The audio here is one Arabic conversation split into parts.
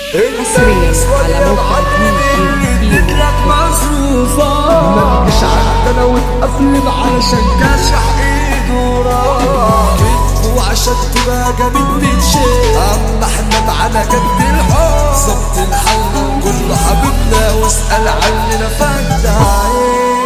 حصريا على موقع لك مصروفة ما تجيش عندنا وتقفلم علشان كاشح ايده وراه وعشان تبقى جميل تتشيل اما احنا معانا جد الحب ظبط الحل وكل حبيبنا واسأل عننا فجدعين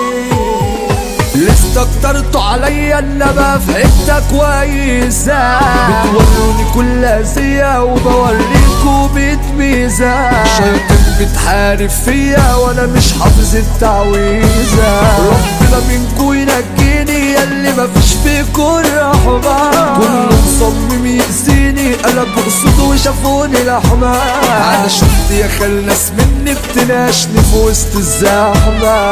لسه اكترتوا عليا انما في حتة كويسة بتوروني كل اذية وبوريكوا بيت ميزة شياطين بتحارب فيا وانا مش حافظ التعويذة ربنا منكوا ينجيني ياللي مفيش فيكوا الرحمة كله مصمم يأذيني انا بقصد وشافوني لحمة انا شفت يا خال ناس مني بتناشني في وسط الزحمة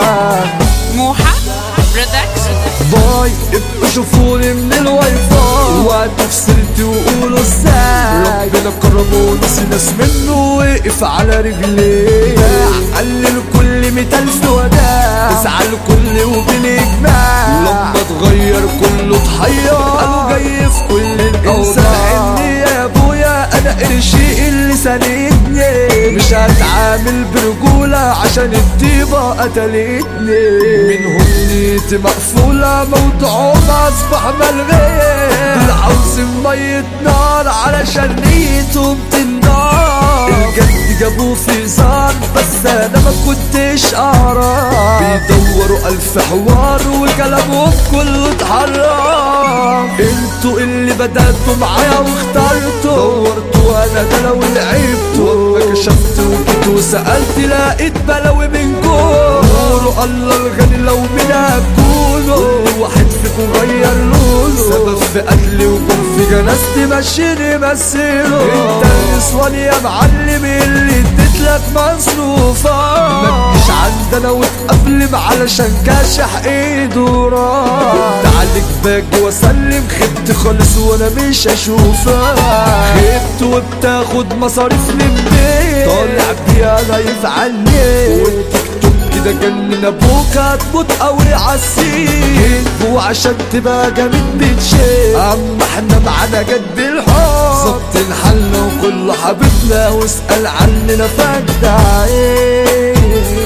موحى برودكشن باي ابقوا شوفوني من الواي فاي وقعدوا في سيرتي وقولوا ازاي ربنا كرمه ونسي ناس منه وقف على رجليه قلل كل 100,000 وداع ازعل كل وبالاجماع لما اتغير كله اتحير قالوا جاي في كل الانسان يا ابويا انا قرشي اللي ساندني مش هتعامل برجولة عشان الطيبة قتلتني منهم نيتي مقفولة موضوعهم اصبح ملغي دول عاوزين مية نار علشان نيتهم تنضار الجد جابوه في زار بس انا ما كنتش اعرف بيدوروا 1000 حوار وكلامهم كله اتحرف انتوا اللي بدأتوا معايا واخترتوا دورتوا انا ده لو لعبتوا لما كشفت وجيت وسألت لقيت بلاوي منكم قولوا الله الغني لو منا هتكونوا كل واحد فيكم غير لونه سبب في قتلي وكون في جنازتي ماشيين يمثلوا انت النسوان يا معلم اللي اديتلك مصروفة ما تجيش عندنا وتقفلم علشان كاشح ايده وراه كنت عليك باجي واسلم خبت خالص وانا مش هشوفك خبت وبتاخد مصاريف من بيت طالع بيها ضايف عني والتيك توك كده جنن ابوك هتموت قوي عالسين وعشان تبقى جامد بتشيل اما احنا معانا جد الحب ظبط الحل وكل حبيبنا واسأل عننا فجدعين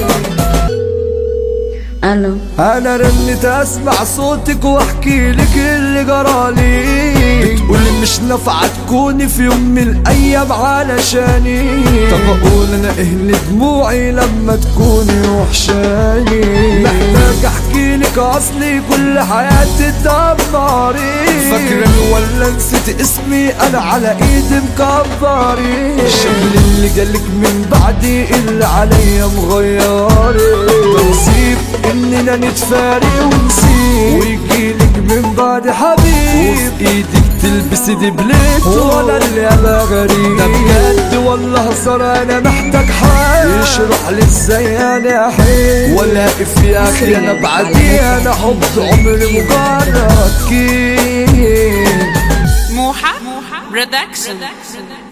الو انا رنت اسمع صوتك واحكي لك اللي جرالي بتقولي مش نافعه تكوني في يوم من الايام علشاني طب اقول انا اهل دموعي لما تكوني وحشاني محتاج احكي لك اصلي كل حياتي اتدمري فاكراني ولا نسيت اسمي انا على ايدي مكبري الشغل اللي جالك من بعدي اللي عليا مغيري بنسيب اننا نتفارق ونسيب ويجيلك من بعد حبيب وفي ايدك تلبسي دبلت وانا اللي ابقى غريب ده بجد والله هزار انا محتاج حال يشرح لي ازاي انا احب ولا في اخي انا بعدي انا حب عمري مجرد كيف موحى برودكشن